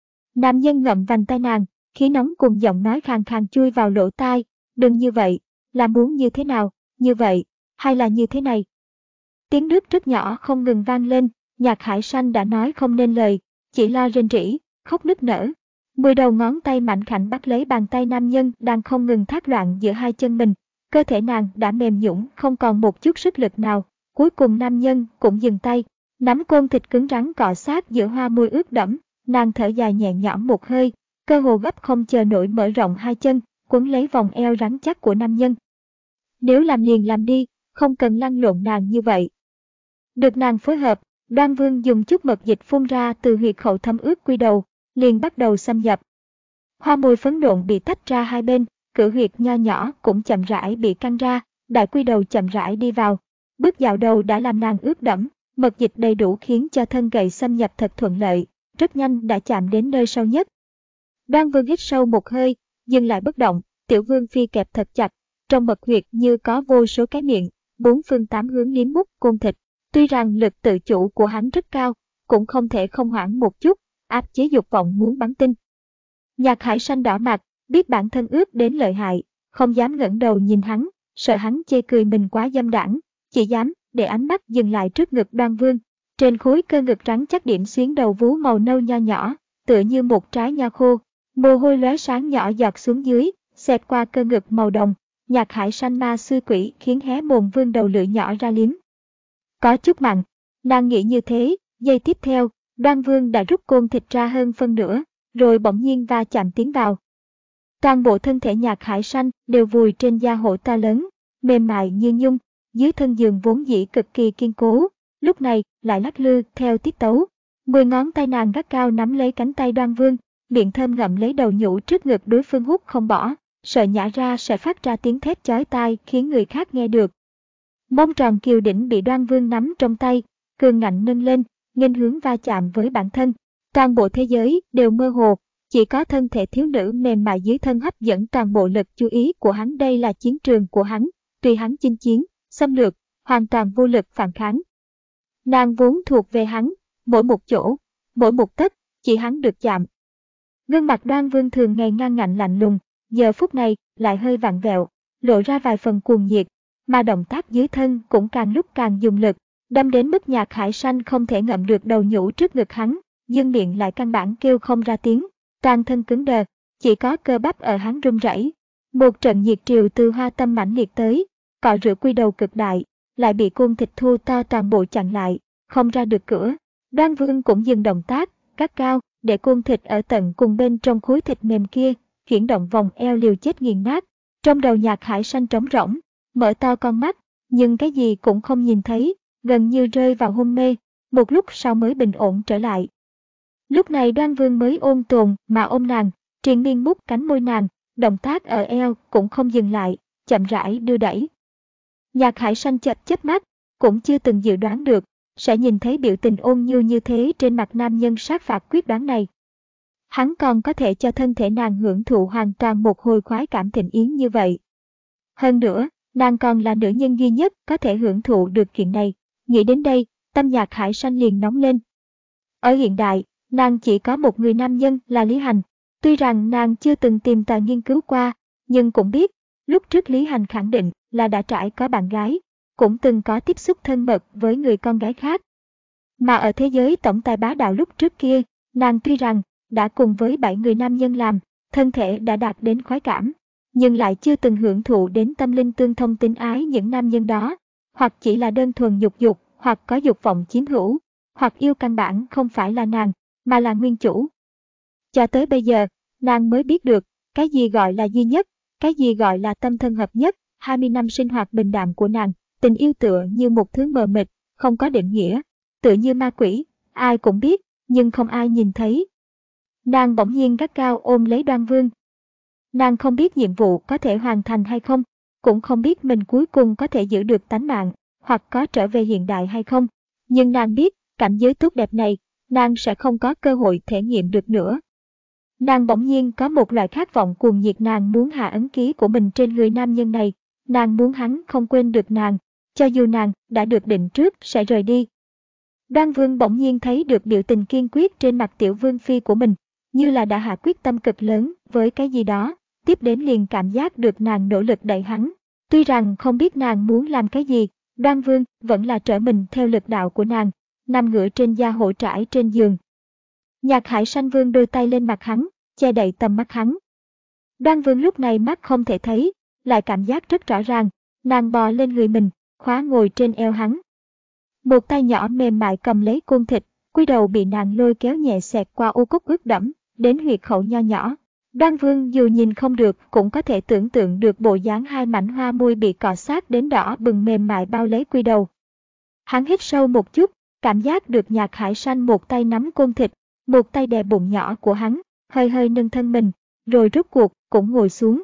S1: Nam nhân ngậm vành tay nàng, khí nóng cùng giọng nói khàn khàn chui vào lỗ tai, đừng như vậy, là muốn như thế nào, như vậy, hay là như thế này. Tiếng nước rất nhỏ không ngừng vang lên, Nhạc Hải Sanh đã nói không nên lời, chỉ lo rên rỉ, khóc nức nở. Mười đầu ngón tay mạnh khảnh bắt lấy bàn tay nam nhân đang không ngừng thác loạn giữa hai chân mình, cơ thể nàng đã mềm nhũn không còn một chút sức lực nào. Cuối cùng nam nhân cũng dừng tay, nắm côn thịt cứng rắn cọ sát giữa hoa môi ướt đẫm, nàng thở dài nhẹ nhõm một hơi, cơ hồ gấp không chờ nổi mở rộng hai chân, quấn lấy vòng eo rắn chắc của nam nhân. Nếu làm liền làm đi, không cần lăn lộn nàng như vậy. Được nàng phối hợp, Đoan Vương dùng chút mật dịch phun ra từ huyệt khẩu thấm ướt quy đầu, liền bắt đầu xâm nhập. Hoa môi phấn nộn bị tách ra hai bên, cử huyệt nho nhỏ cũng chậm rãi bị căng ra, đại quy đầu chậm rãi đi vào. Bước dạo đầu đã làm nàng ướt đẫm, mật dịch đầy đủ khiến cho thân gậy xâm nhập thật thuận lợi, rất nhanh đã chạm đến nơi sâu nhất. Đoan Vương hít sâu một hơi, dừng lại bất động, Tiểu Vương Phi kẹp thật chặt, trong mật huyệt như có vô số cái miệng, bốn phương tám hướng liếm mút côn thịt. Tuy rằng lực tự chủ của hắn rất cao, cũng không thể không hoãn một chút, áp chế dục vọng muốn bắn tinh. Nhạc Hải Sanh đỏ mặt, biết bản thân ướt đến lợi hại, không dám ngẩng đầu nhìn hắn, sợ hắn chê cười mình quá dâm đãng, chỉ dám để ánh mắt dừng lại trước ngực Đoan Vương. Trên khối cơ ngực trắng chắc điểm xuyến đầu vú màu nâu nho nhỏ, tựa như một trái nho khô, mồ hôi lóe sáng nhỏ giọt xuống dưới, xẹt qua cơ ngực màu đồng. Nhạc Hải Sanh ma xui quỷ khiến hé mồm vương đầu lưỡi nhỏ ra liếm. Có chút mặn, nàng nghĩ như thế, giây tiếp theo, Đoan Vương đã rút côn thịt ra hơn phân nửa, rồi bỗng nhiên va chạm tiến vào. Toàn bộ thân thể Nhạc Hải Sanh đều vùi trên da hổ to lớn, mềm mại như nhung, dưới thân giường vốn dĩ cực kỳ kiên cố, lúc này lại lắc lư theo tiết tấu. Mười ngón tay nàng gắt cao nắm lấy cánh tay Đoan Vương, miệng thơm ngậm lấy đầu nhũ trước ngực đối phương hút không bỏ, sợ nhả ra sẽ phát ra tiếng thét chói tai khiến người khác nghe được. Mông tròn kiều đỉnh bị Đoan Vương nắm trong tay, cường ngạnh nâng lên, nghênh hướng va chạm với bản thân. Toàn bộ thế giới đều mơ hồ, chỉ có thân thể thiếu nữ mềm mại dưới thân hấp dẫn toàn bộ lực chú ý của hắn. Đây là chiến trường của hắn, tuy hắn chinh chiến, xâm lược, hoàn toàn vô lực phản kháng. Nàng vốn thuộc về hắn, mỗi một chỗ, mỗi một tấc, chỉ hắn được chạm. Gương mặt Đoan Vương thường ngày ngang ngạnh lạnh lùng, giờ phút này lại hơi vặn vẹo, lộ ra vài phần cuồng nhiệt, mà động tác dưới thân cũng càng lúc càng dùng lực, đâm đến mức Nhạc Hải Sanh không thể ngậm được đầu nhũ trước ngực hắn, nhưng miệng lại căn bản kêu không ra tiếng, toàn thân cứng đờ, chỉ có cơ bắp ở hắn run rẩy. Một trận nhiệt triều từ hoa tâm mãnh liệt tới, cọ rửa quy đầu cực đại, lại bị côn thịt thô to toàn bộ chặn lại, không ra được cửa. Đoan Vương cũng dừng động tác, cắt cao, để côn thịt ở tận cùng bên trong khối thịt mềm kia, chuyển động vòng eo liều chết nghiền nát. Trong đầu Nhạc Hải Sanh trống rỗng, mở to con mắt, nhưng cái gì cũng không nhìn thấy, gần như rơi vào hôn mê, một lúc sau mới bình ổn trở lại. Lúc này Đoan Vương mới ôn tồn mà ôm nàng, triền miên mút cánh môi nàng, động tác ở eo cũng không dừng lại, chậm rãi đưa đẩy. Nhạc Hải Sanh chợt chớp mắt, cũng chưa từng dự đoán được sẽ nhìn thấy biểu tình ôn nhu như thế trên mặt nam nhân sát phạt quyết đoán này. Hắn còn có thể cho thân thể nàng hưởng thụ hoàn toàn một hồi khoái cảm thịnh yến như vậy. Hơn nữa, nàng còn là nữ nhân duy nhất có thể hưởng thụ được chuyện này. Nghĩ đến đây, tâm Nhạc Hải Sanh liền nóng lên. Ở hiện đại, nàng chỉ có một người nam nhân là Lý Hành. Tuy rằng nàng chưa từng tìm tòi nghiên cứu qua, nhưng cũng biết, lúc trước Lý Hành khẳng định là đã trải có bạn gái, cũng từng có tiếp xúc thân mật với người con gái khác. Mà ở thế giới tổng tài bá đạo lúc trước kia, nàng tuy rằng đã cùng với bảy người nam nhân làm, thân thể đã đạt đến khoái cảm, nhưng lại chưa từng hưởng thụ đến tâm linh tương thông tình ái những nam nhân đó, hoặc chỉ là đơn thuần dục dục, hoặc có dục vọng chiếm hữu, hoặc yêu căn bản không phải là nàng, mà là nguyên chủ. Cho tới bây giờ, nàng mới biết được, cái gì gọi là duy nhất, cái gì gọi là tâm thân hợp nhất. hai mươi năm sinh hoạt bình đạm của nàng, tình yêu tựa như một thứ mờ mịt, không có định nghĩa, tựa như ma quỷ, ai cũng biết, nhưng không ai nhìn thấy. Nàng bỗng nhiên gắt gao ôm lấy Đoan Vương. Nàng không biết nhiệm vụ có thể hoàn thành hay không, cũng không biết mình cuối cùng có thể giữ được tánh mạng, hoặc có trở về hiện đại hay không. Nhưng nàng biết, cảnh giới tốt đẹp này, nàng sẽ không có cơ hội thể nghiệm được nữa. Nàng bỗng nhiên có một loại khát vọng cuồng nhiệt, nàng muốn hạ ấn ký của mình trên người nam nhân này. Nàng muốn hắn không quên được nàng, cho dù nàng đã được định trước sẽ rời đi. Đoan Vương bỗng nhiên thấy được biểu tình kiên quyết trên mặt tiểu vương phi của mình, như là đã hạ quyết tâm cực lớn với cái gì đó, tiếp đến liền cảm giác được nàng nỗ lực đẩy hắn. Tuy rằng không biết nàng muốn làm cái gì, Đoan Vương vẫn là trở mình theo lực đạo của nàng, nằm ngửa trên da hổ trải trên giường. Nhạc Hải Sanh vươn đôi tay lên mặt hắn, che đậy tầm mắt hắn. Đoan Vương lúc này mắt không thể thấy, lại cảm giác rất rõ ràng, nàng bò lên người mình, khóa ngồi trên eo hắn. Một tay nhỏ mềm mại cầm lấy côn thịt, cúi đầu bị nàng lôi kéo nhẹ xẹt qua ô cúc ướt đẫm, đến huyệt khẩu nho nhỏ. Đoan Vương dù nhìn không được cũng có thể tưởng tượng được bộ dáng hai mảnh hoa môi bị cọ sát đến đỏ bừng mềm mại bao lấy quy đầu. Hắn hít sâu một chút, cảm giác được Nhạc Hải Sanh một tay nắm côn thịt, một tay đè bụng nhỏ của hắn, hơi hơi nâng thân mình, rồi rút cuộc cũng ngồi xuống.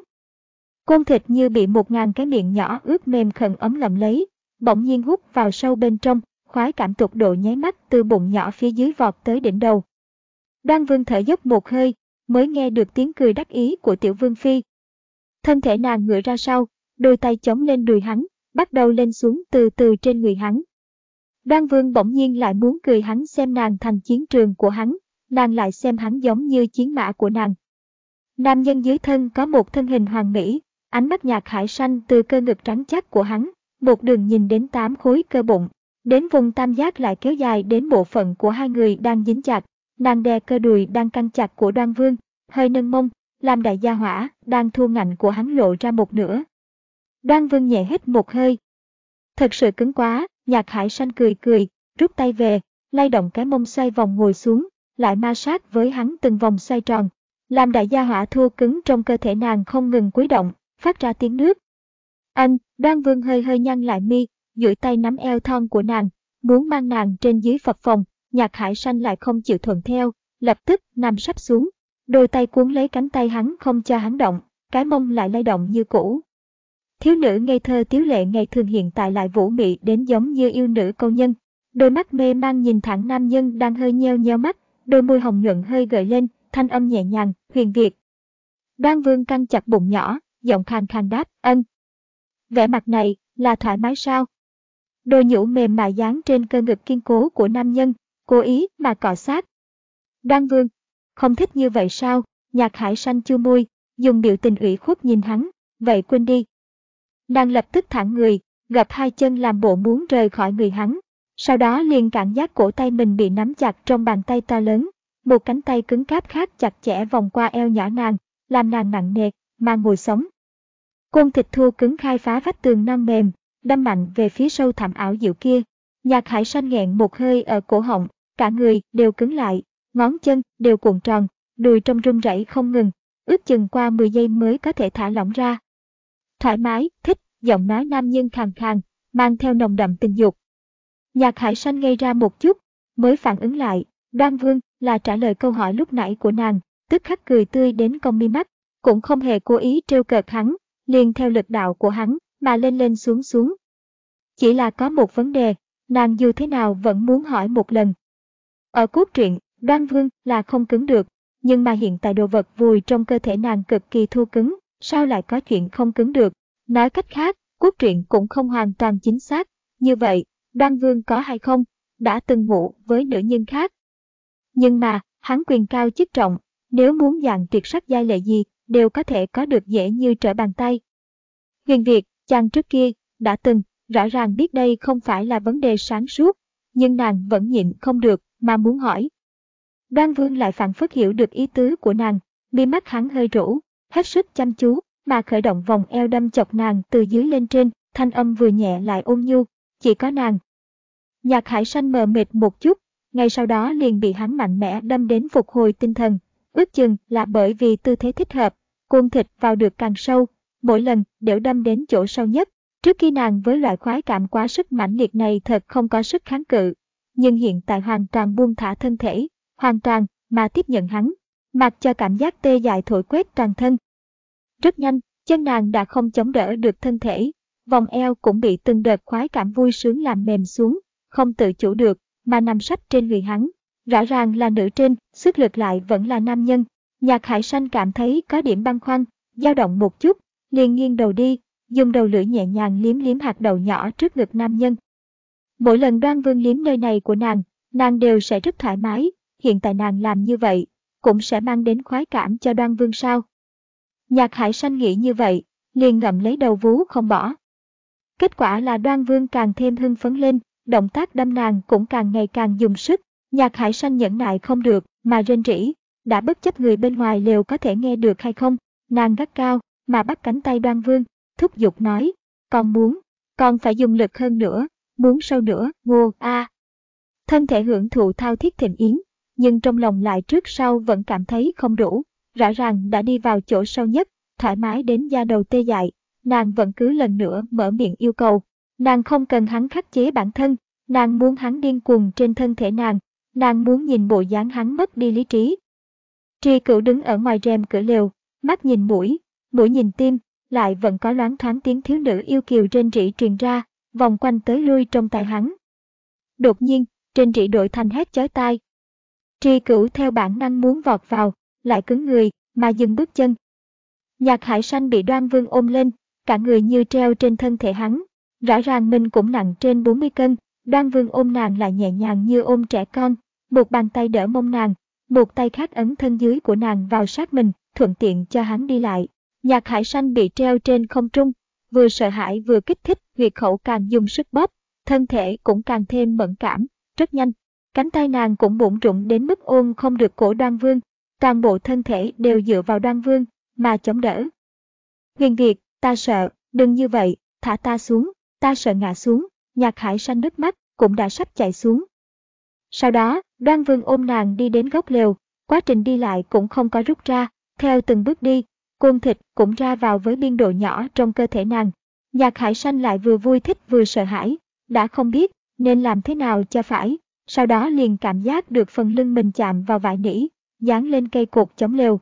S1: Côn thịt như bị một ngàn cái miệng nhỏ ướt mềm khẩn ấm lậm lấy, bỗng nhiên hút vào sâu bên trong, khoái cảm tột độ nháy mắt từ bụng nhỏ phía dưới vọt tới đỉnh đầu. Đoan Vương thở dốc một hơi, mới nghe được tiếng cười đắc ý của tiểu vương phi. Thân thể nàng ngửa ra sau, đôi tay chống lên đùi hắn, bắt đầu lên xuống từ từ trên người hắn. Đoan Vương bỗng nhiên lại muốn cười hắn xem nàng thành chiến trường của hắn, nàng lại xem hắn giống như chiến mã của nàng. Nam nhân dưới thân có một thân hình hoàn mỹ, ánh mắt Nhạc Hải Sanh từ cơ ngực trắng chắc của hắn, một đường nhìn đến tám khối cơ bụng, đến vùng tam giác lại kéo dài đến bộ phận của hai người đang dính chặt. Nàng đè cơ đùi đang căng chặt của Đoan Vương, hơi nâng mông, làm đại gia hỏa đang thu ngạnh của hắn lộ ra một nửa. Đoan Vương nhẹ hít một hơi. Thật sự cứng quá, Nhạc Hải Sanh cười cười, rút tay về, lay động cái mông xoay vòng ngồi xuống, lại ma sát với hắn từng vòng xoay tròn, làm đại gia hỏa thô cứng trong cơ thể nàng không ngừng quấy động, phát ra tiếng nước. Anh, Đoan Vương hơi hơi nhăn lại mi, duỗi tay nắm eo thon của nàng, muốn mang nàng trên dưới phập phồng. Nhạc Hải Sanh lại không chịu thuận theo, lập tức nằm sắp xuống, đôi tay cuốn lấy cánh tay hắn không cho hắn động, cái mông lại lay động như cũ. Thiếu nữ ngây thơ tiếu lệ ngày thường hiện tại lại vũ mị đến giống như yêu nữ câu nhân, đôi mắt mê mang nhìn thẳng nam nhân đang hơi nheo nheo mắt, đôi môi hồng nhuận hơi gợi lên, thanh âm nhẹ nhàng, huyền việt. Đoan Vương căng chặt bụng nhỏ, giọng khàn khàn đáp, ân. Vẻ mặt này là thoải mái sao? Đôi nhũ mềm mại dán trên cơ ngực kiên cố của nam nhân, cố ý mà cọ sát. Đoan Vương, không thích như vậy sao? Nhạc Hải Sanh chu môi, dùng biểu tình ủy khuất nhìn hắn, vậy quên đi. Nàng lập tức thẳng người, gập hai chân làm bộ muốn rời khỏi người hắn, sau đó liền cảm giác cổ tay mình bị nắm chặt trong bàn tay to lớn, một cánh tay cứng cáp khác chặt chẽ vòng qua eo nhỏ nàng, làm nàng nặng nề mà ngồi sống. Côn thịt thô cứng khai phá vách tường non mềm, đâm mạnh về phía sâu thẳm ảo diệu kia. Nhạc Hải Sanh nghẹn một hơi ở cổ họng, cả người đều cứng lại, ngón chân đều cuộn tròn, đùi trong run rẩy không ngừng, ước chừng qua mười giây mới có thể thả lỏng ra. Thoải mái, thích, giọng nói nam nhân khàn khàn, mang theo nồng đậm tình dục. Nhạc Hải Sanh ngây ra một chút, mới phản ứng lại, Đoan Vương là trả lời câu hỏi lúc nãy của nàng, tức khắc cười tươi đến cong mi mắt, cũng không hề cố ý trêu cợt hắn, liền theo lực đạo của hắn mà lên lên xuống xuống. Chỉ là có một vấn đề, nàng dù thế nào vẫn muốn hỏi một lần. Ở cốt truyện, Đoan Vương là không cứng được, nhưng mà hiện tại đồ vật vùi trong cơ thể nàng cực kỳ thô cứng, sao lại có chuyện không cứng được? Nói cách khác, cốt truyện cũng không hoàn toàn chính xác. Như vậy, Đoan Vương có hay không, đã từng ngủ với nữ nhân khác. Nhưng mà, hắn quyền cao chức trọng, nếu muốn dạng triệt sắc giai lệ gì, đều có thể có được dễ như trở bàn tay. Huyền Việt, chàng trước kia, đã từng, rõ ràng biết đây không phải là vấn đề sáng suốt, nhưng nàng vẫn nhịn không được mà muốn hỏi. Đoan Vương lại phảng phất hiểu được ý tứ của nàng, mi mắt hắn hơi rũ, hết sức chăm chú mà khởi động vòng eo đâm chọc nàng từ dưới lên trên, thanh âm vừa nhẹ lại ôn nhu, chỉ có nàng. Nhạc Hải Sanh mờ mịt một chút, ngay sau đó liền bị hắn mạnh mẽ đâm đến phục hồi tinh thần, ước chừng là bởi vì tư thế thích hợp, cuốn thịt vào được càng sâu, mỗi lần đều đâm đến chỗ sâu nhất. Trước khi nàng với loại khoái cảm quá sức mãnh liệt này thật không có sức kháng cự, nhưng hiện tại hoàn toàn buông thả thân thể, hoàn toàn mà tiếp nhận hắn, mặc cho cảm giác tê dại thổi quét toàn thân. Rất nhanh, chân nàng đã không chống đỡ được thân thể, vòng eo cũng bị từng đợt khoái cảm vui sướng làm mềm xuống, không tự chủ được mà nằm sấp trên người hắn. Rõ ràng là nữ trên, sức lực lại vẫn là nam nhân. Nhạc Hải Sanh cảm thấy có điểm băn khoăn, dao động một chút, liền nghiêng đầu đi, dùng đầu lưỡi nhẹ nhàng liếm liếm hạt đậu nhỏ trước ngực nam nhân. Mỗi lần Đoan Vương liếm nơi này của nàng, nàng đều sẽ rất thoải mái, hiện tại nàng làm như vậy, cũng sẽ mang đến khoái cảm cho Đoan Vương sao? Nhạc Hải Sanh nghĩ như vậy, liền ngậm lấy đầu vú không bỏ. Kết quả là Đoan Vương càng thêm hưng phấn lên, động tác đâm nàng cũng càng ngày càng dùng sức. Nhạc Hải Sanh nhẫn nại không được mà rên rỉ, đã bất chấp người bên ngoài lều có thể nghe được hay không, nàng gắt cao mà bắt cánh tay Đoan Vương, thúc giục nói, con muốn, con phải dùng lực hơn nữa, muốn sâu nữa, ngô a. À. Thân thể hưởng thụ thao thiết thịnh yến, nhưng trong lòng lại trước sau vẫn cảm thấy không đủ, rõ ràng đã đi vào chỗ sâu nhất, thoải mái đến da đầu tê dại, nàng vẫn cứ lần nữa mở miệng yêu cầu. Nàng không cần hắn khắc chế bản thân, nàng muốn hắn điên cuồng trên thân thể nàng, nàng muốn nhìn bộ dáng hắn mất đi lý trí. Tri Cửu đứng ở ngoài rèm cửa lều, mắt nhìn mũi, mũi nhìn tim, lại vẫn có loáng thoáng tiếng thiếu nữ yêu kiều rên rỉ truyền ra, vòng quanh tới lui trong tai hắn. Đột nhiên, rên rỉ đổi thành hét chói tai. Tri Cửu theo bản năng muốn vọt vào, lại cứng người, mà dừng bước chân. Nhạc Hải Sanh bị Đoan Vương ôm lên, cả người như treo trên thân thể hắn. Rõ ràng mình cũng nặng trên bốn mươi cân, Đoan Vương ôm nàng lại nhẹ nhàng như ôm trẻ con, một bàn tay đỡ mông nàng, một tay khác ấn thân dưới của nàng vào sát mình, thuận tiện cho hắn đi lại. Nhạc Hải Sanh bị treo trên không trung, vừa sợ hãi vừa kích thích, huyệt khẩu càng dùng sức bóp, thân thể cũng càng thêm mẫn cảm, rất nhanh. Cánh tay nàng cũng bủn rủn đến mức ôm không được cổ Đoan Vương, toàn bộ thân thể đều dựa vào Đoan Vương, mà chống đỡ. Huyền Việt, ta sợ, đừng như vậy, thả ta xuống, ta sợ ngã xuống, Nhạc Hải Sanh nước mắt, cũng đã sắp chảy xuống. Sau đó, Đoan Vương ôm nàng đi đến góc lều, quá trình đi lại cũng không có rút ra, theo từng bước đi, côn thịt cũng ra vào với biên độ nhỏ trong cơ thể nàng. Nhạc Hải Sanh lại vừa vui thích vừa sợ hãi, đã không biết nên làm thế nào cho phải, sau đó liền cảm giác được phần lưng mình chạm vào vải nỉ, dán lên cây cột chống lều.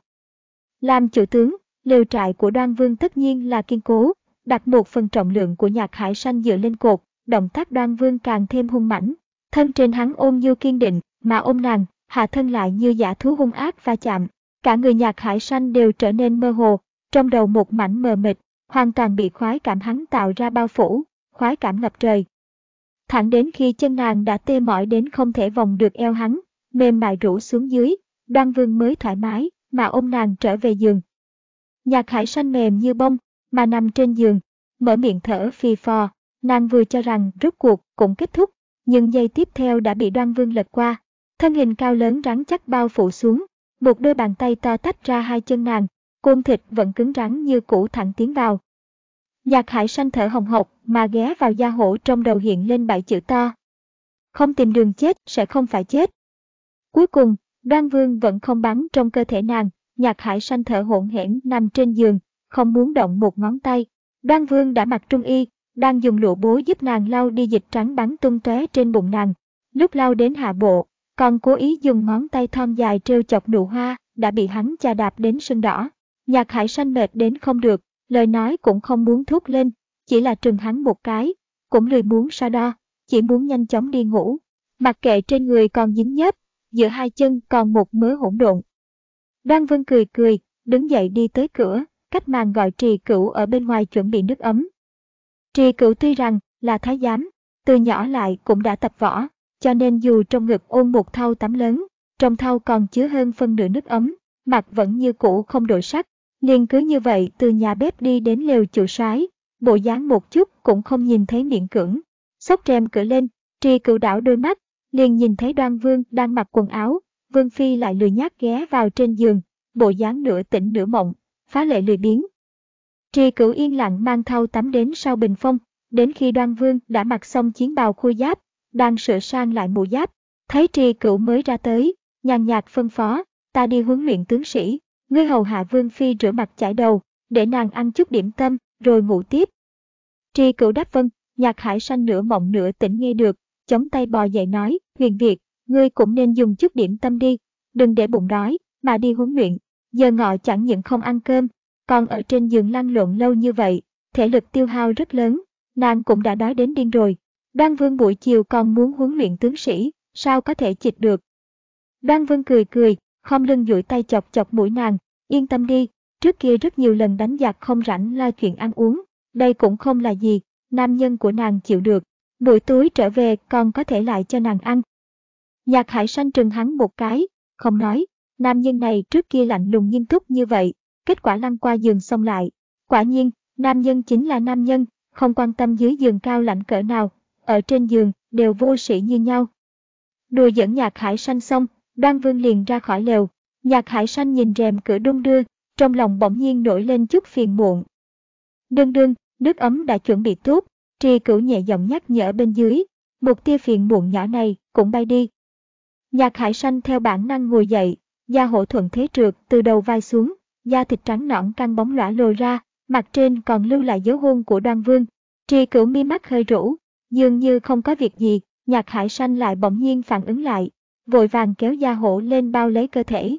S1: Làm chủ tướng, lều trại của Đoan Vương tất nhiên là kiên cố, đặt một phần trọng lượng của Nhạc Hải Sanh dựa lên cột, động tác Đoan Vương càng thêm hung mãnh. Thân trên hắn ôm như kiên định, mà ôm nàng, hạ thân lại như dã thú hung ác va chạm. Cả người Nhạc Hải Sanh đều trở nên mơ hồ, trong đầu một mảnh mờ mịt, hoàn toàn bị khoái cảm hắn tạo ra bao phủ, khoái cảm ngập trời. Thẳng đến khi chân nàng đã tê mỏi đến không thể vòng được eo hắn, mềm mại rũ xuống dưới, Đoan Vương mới thoải mái, mà ôm nàng trở về giường. Nhạc Hải Sanh mềm như bông, mà nằm trên giường, mở miệng thở phì phò, nàng vừa cho rằng rốt cuộc cũng kết thúc, nhưng giây tiếp theo đã bị Đoan Vương lật qua, thân hình cao lớn rắn chắc bao phủ xuống, một đôi bàn tay to tách ra hai chân nàng, côn thịt vẫn cứng rắn như cũ thẳng tiến vào. Nhạc Hải Sanh thở hồng hộc mà ghé vào da hổ, trong đầu hiện lên bảy chữ to. Không tìm đường chết sẽ không phải chết. Cuối cùng, Đoan Vương vẫn không bắn trong cơ thể nàng, Nhạc Hải Sanh thở hổn hển nằm trên giường, không muốn động một ngón tay. Đoan Vương đã mặc trung y, đang dùng lụa bố giúp nàng lau đi dịch trắng bắn tung tóe trên bụng nàng. Lúc lau đến hạ bộ, còn cố ý dùng ngón tay thon dài trêu chọc nụ hoa, đã bị hắn chà đạp đến sưng đỏ. Nhạc Hải Sanh mệt đến không được, lời nói cũng không muốn thốt lên, chỉ là trừng hắn một cái, cũng lười muốn so đo, chỉ muốn nhanh chóng đi ngủ. Mặc kệ trên người còn dính nhớp, giữa hai chân còn một mớ hỗn độn. Đoan Vương cười cười, đứng dậy đi tới cửa, cách màn gọi Trì Cửu ở bên ngoài chuẩn bị nước ấm. Trì Cửu tuy rằng là thái giám, từ nhỏ lại cũng đã tập võ, cho nên dù trong ngực ôm một thau tắm lớn, trong thau còn chứa hơn phân nửa nước ấm, mặt vẫn như cũ không đổi sắc, liền cứ như vậy từ nhà bếp đi đến lều chủ soái, bộ dáng một chút cũng không nhìn thấy miễn cưỡng. Xốc rèm cửa lên, Trì Cửu đảo đôi mắt, liền nhìn thấy Đoan Vương đang mặc quần áo, Vương Phi lại lười nhác ghé vào trên giường, bộ dáng nửa tỉnh nửa mộng, phá lệ lười biếng. Trì Cửu yên lặng mang thau tắm đến sau bình phong, đến khi Đoan Vương đã mặc xong chiến bào khôi giáp, đang sửa sang lại mũ giáp, thấy Trì Cửu mới ra tới, nhàn nhạt phân phó, ta đi huấn luyện tướng sĩ, ngươi hầu hạ Vương Phi rửa mặt chải đầu, để nàng ăn chút điểm tâm, rồi ngủ tiếp. Trì Cửu đáp vâng. Nhạc Hải Sanh nửa mộng nửa tỉnh nghe được, chống tay bò dậy nói, Huyền Việt, ngươi cũng nên dùng chút điểm tâm đi, đừng để bụng đói, mà đi huấn luyện, giờ ngọ chẳng những không ăn cơm, còn ở trên giường lăn lộn lâu như vậy, thể lực tiêu hao rất lớn, nàng cũng đã đói đến điên rồi. Đoan Vương buổi chiều còn muốn huấn luyện tướng sĩ, sao có thể chịt được. Đoan Vương cười cười, khom lưng duỗi tay chọc chọc mũi nàng, yên tâm đi, trước kia rất nhiều lần đánh giặc không rảnh lo chuyện ăn uống, đây cũng không là gì, nam nhân của nàng chịu được, buổi tối trở về còn có thể lại cho nàng ăn. Nhạc Hải Sanh trừng hắn một cái, không nói, nam nhân này trước kia lạnh lùng nghiêm túc như vậy, kết quả lăn qua giường xong lại. Quả nhiên, nam nhân chính là nam nhân, không quan tâm dưới giường cao lạnh cỡ nào, ở trên giường đều vô sĩ như nhau. Đùa giỡn Nhạc Hải Sanh xong, Đoan Vương liền ra khỏi lều. Nhạc Hải Sanh nhìn rèm cửa đung đưa, trong lòng bỗng nhiên nổi lên chút phiền muộn. Đương đương, nước ấm đã chuẩn bị tốt, Trì Cửu nhẹ giọng nhắc nhở bên dưới, một tia phiền muộn nhỏ này cũng bay đi. Nhạc Hải Sanh theo bản năng ngồi dậy, da hổ thuận thế trượt từ đầu vai xuống, da thịt trắng nõn căng bóng lõa lồi ra, mặt trên còn lưu lại dấu hôn của Đoan Vương. Trì Cửu mi mắt hơi rũ, dường như không có việc gì, Nhạc Hải Sanh lại bỗng nhiên phản ứng lại, vội vàng kéo da hổ lên bao lấy cơ thể.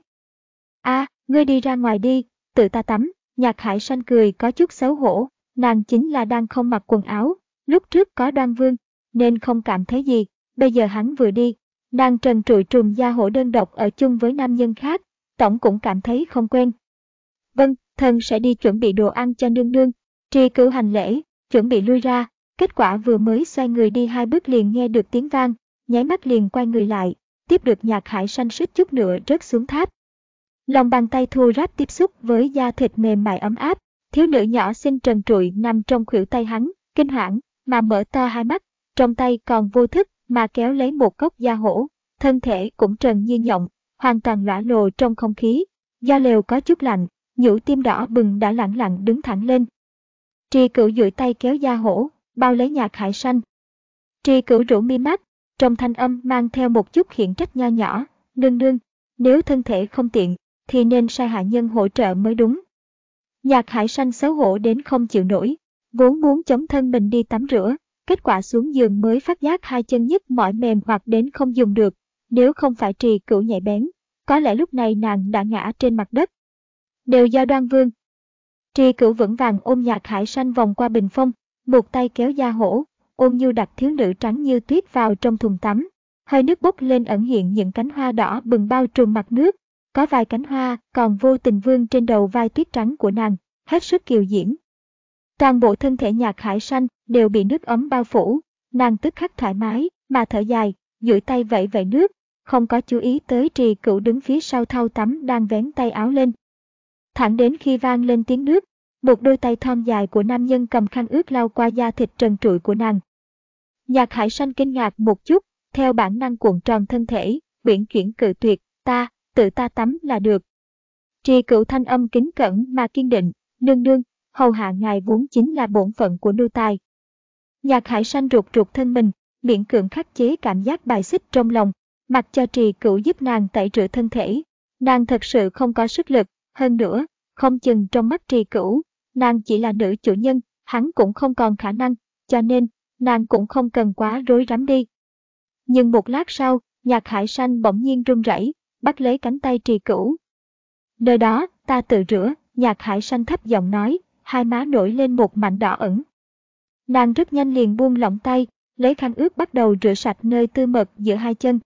S1: A, à, ngươi đi ra ngoài đi, tự ta tắm. Nhạc Hải Sanh cười có chút xấu hổ, nàng chính là đang không mặc quần áo, lúc trước có Đoan Vương, nên không cảm thấy gì, bây giờ hắn vừa đi, nàng trần trụi trùm da hổ đơn độc ở chung với nam nhân khác, tổng cũng cảm thấy không quen. Vâng, thần sẽ đi chuẩn bị đồ ăn cho nương nương. Trì Cửu hành lễ, chuẩn bị lui ra, kết quả vừa mới xoay người đi hai bước liền nghe được tiếng vang, nháy mắt liền quay người lại, tiếp được Nhạc Hải Sanh suýt chút nữa rớt xuống tháp. Lòng bàn tay thô ráp tiếp xúc với da thịt mềm mại ấm áp, thiếu nữ nhỏ xinh trần trụi nằm trong khuỷu tay hắn, kinh hoảng mà mở to hai mắt, trong tay còn vô thức mà kéo lấy một cốc da hổ, thân thể cũng trần như nhộng, hoàn toàn lõa lồ trong không khí. Do lều có chút lạnh, nhũ tim đỏ bừng đã lẳng lặng đứng thẳng lên. Trì Cửu duỗi tay kéo da hổ, bao lấy Nhạc Hải Sanh. Trì Cửu rũ mi mắt, trong thanh âm mang theo một chút khiển trách nho nhỏ, nương nương, nếu thân thể không tiện, thì nên sai hạ nhân hỗ trợ mới đúng. Nhạc Hải Sanh xấu hổ đến không chịu nổi, vốn muốn chống thân mình đi tắm rửa, kết quả xuống giường mới phát giác hai chân nhức mỏi mềm hoặc đến không dùng được, nếu không phải Trì Cửu nhạy bén, có lẽ lúc này nàng đã ngã trên mặt đất. Đều do Đoan Vương. Trì Cửu vững vàng ôm Nhạc Hải Sanh vòng qua bình phong, một tay kéo da hổ, ôm nhu đặt thiếu nữ trắng như tuyết vào trong thùng tắm, hơi nước bốc lên ẩn hiện những cánh hoa đỏ bừng bao trùm mặt nước. Có vài cánh hoa còn vô tình vương trên đầu vai tuyết trắng của nàng, hết sức kiều diễm. Toàn bộ thân thể Nhạc Hải Sanh đều bị nước ấm bao phủ, nàng tức khắc thoải mái mà thở dài, duỗi tay vẫy vẫy nước, không có chú ý tới Trì Cửu đứng phía sau thau tắm đang vén tay áo lên. Thẳng đến khi vang lên tiếng nước, một đôi tay thon dài của nam nhân cầm khăn ướt lau qua da thịt trần trụi của nàng. Nhạc Hải Sanh kinh ngạc một chút, theo bản năng cuộn tròn thân thể, uyển chuyển cự tuyệt, ta, tự ta tắm là được. Trì Cửu thanh âm kính cẩn mà kiên định, nương nương, hầu hạ ngài vốn chính là bổn phận của nô tài. Nhạc Hải Sanh ruột ruột thân mình, miễn cưỡng khắc chế cảm giác bài xích trong lòng, mặc cho Trì Cửu giúp nàng tẩy rửa thân thể. Nàng thật sự không có sức lực, hơn nữa, không chừng trong mắt Trì Cửu, nàng chỉ là nữ chủ nhân, hắn cũng không còn khả năng, cho nên, nàng cũng không cần quá rối rắm đi. Nhưng một lát sau, Nhạc Hải Sanh bỗng nhiên run rẩy, bắt lấy cánh tay Trì Cửu. Nơi đó, ta tự rửa, Nhạc Hải Sanh thấp giọng nói, hai má nổi lên một mảnh đỏ ửng. Nàng rất nhanh liền buông lỏng tay, lấy khăn ướt bắt đầu rửa sạch nơi tư mật giữa hai chân.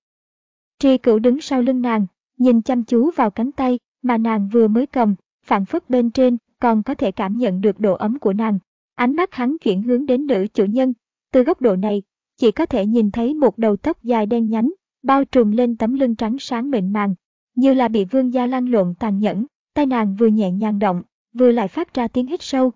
S1: Trì Cửu đứng sau lưng nàng, nhìn chăm chú vào cánh tay mà nàng vừa mới cầm, phảng phất bên trên còn có thể cảm nhận được độ ấm của nàng. Ánh mắt hắn chuyển hướng đến nữ chủ nhân, từ góc độ này, chỉ có thể nhìn thấy một đầu tóc dài đen nhánh, bao trùm lên tấm lưng trắng sáng mịn màng, như là bị vương gia lăn lộn tàn nhẫn. Tay nàng vừa nhẹ nhàng động, vừa lại phát ra tiếng hít sâu.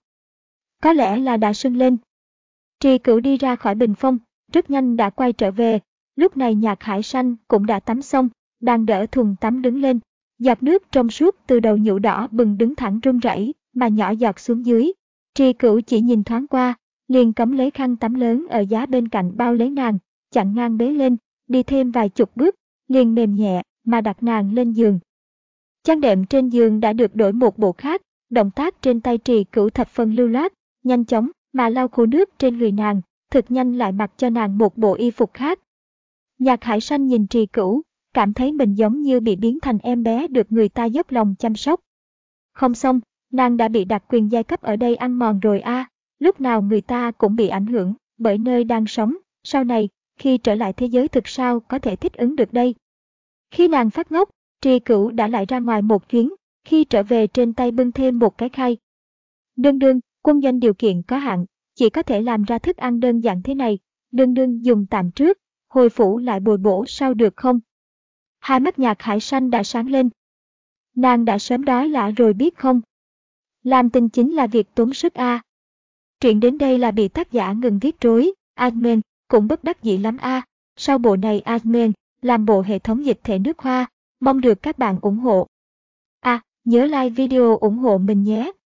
S1: Có lẽ là đã sưng lên. Trì Cửu đi ra khỏi bình phong, rất nhanh đã quay trở về, Lúc này Nhạc Hải Sanh cũng đã tắm xong, đang đỡ thùng tắm đứng lên. Giọt nước trong suốt từ đầu nhũ đỏ bừng đứng thẳng run rẩy mà nhỏ giọt xuống dưới. Tri Cửu chỉ nhìn thoáng qua, liền cấm lấy khăn tắm lớn ở giá bên cạnh bao lấy nàng, chặn ngang bế lên, đi thêm vài chục bước, liền mềm nhẹ mà đặt nàng lên giường. Chăn đệm trên giường đã được đổi một bộ khác, động tác trên tay Tri Cửu thập phần lưu loát, nhanh chóng mà lau khô nước trên người nàng, thực nhanh lại mặc cho nàng một bộ y phục khác. Nhạc Hải Sanh nhìn Tri Cửu, cảm thấy mình giống như bị biến thành em bé được người ta dốc lòng chăm sóc. Không xong, nàng đã bị đặc quyền giai cấp ở đây ăn mòn rồi a. À. Lúc nào người ta cũng bị ảnh hưởng bởi nơi đang sống, sau này, khi trở lại thế giới thực sao có thể thích ứng được đây. Khi nàng phát ngốc, Tri Cửu đã lại ra ngoài một chuyến, khi trở về trên tay bưng thêm một cái khay. Đương đương, quân doanh điều kiện có hạn, chỉ có thể làm ra thức ăn đơn giản thế này, đương đương dùng tạm trước, hồi phủ lại bồi bổ sau được không? Hai mắt Nhạc Hải Sanh đã sáng lên. Nàng đã sớm đói lạ rồi biết không? Làm tình chính là việc tốn sức a. À. Truyện đến đây là bị tác giả ngừng viết rối, admin cũng bất đắc dĩ lắm a. À. Sau bộ này admin làm bộ hệ thống dịch thể nước Hoa, mong được các bạn ủng hộ. À, nhớ like video ủng hộ mình nhé.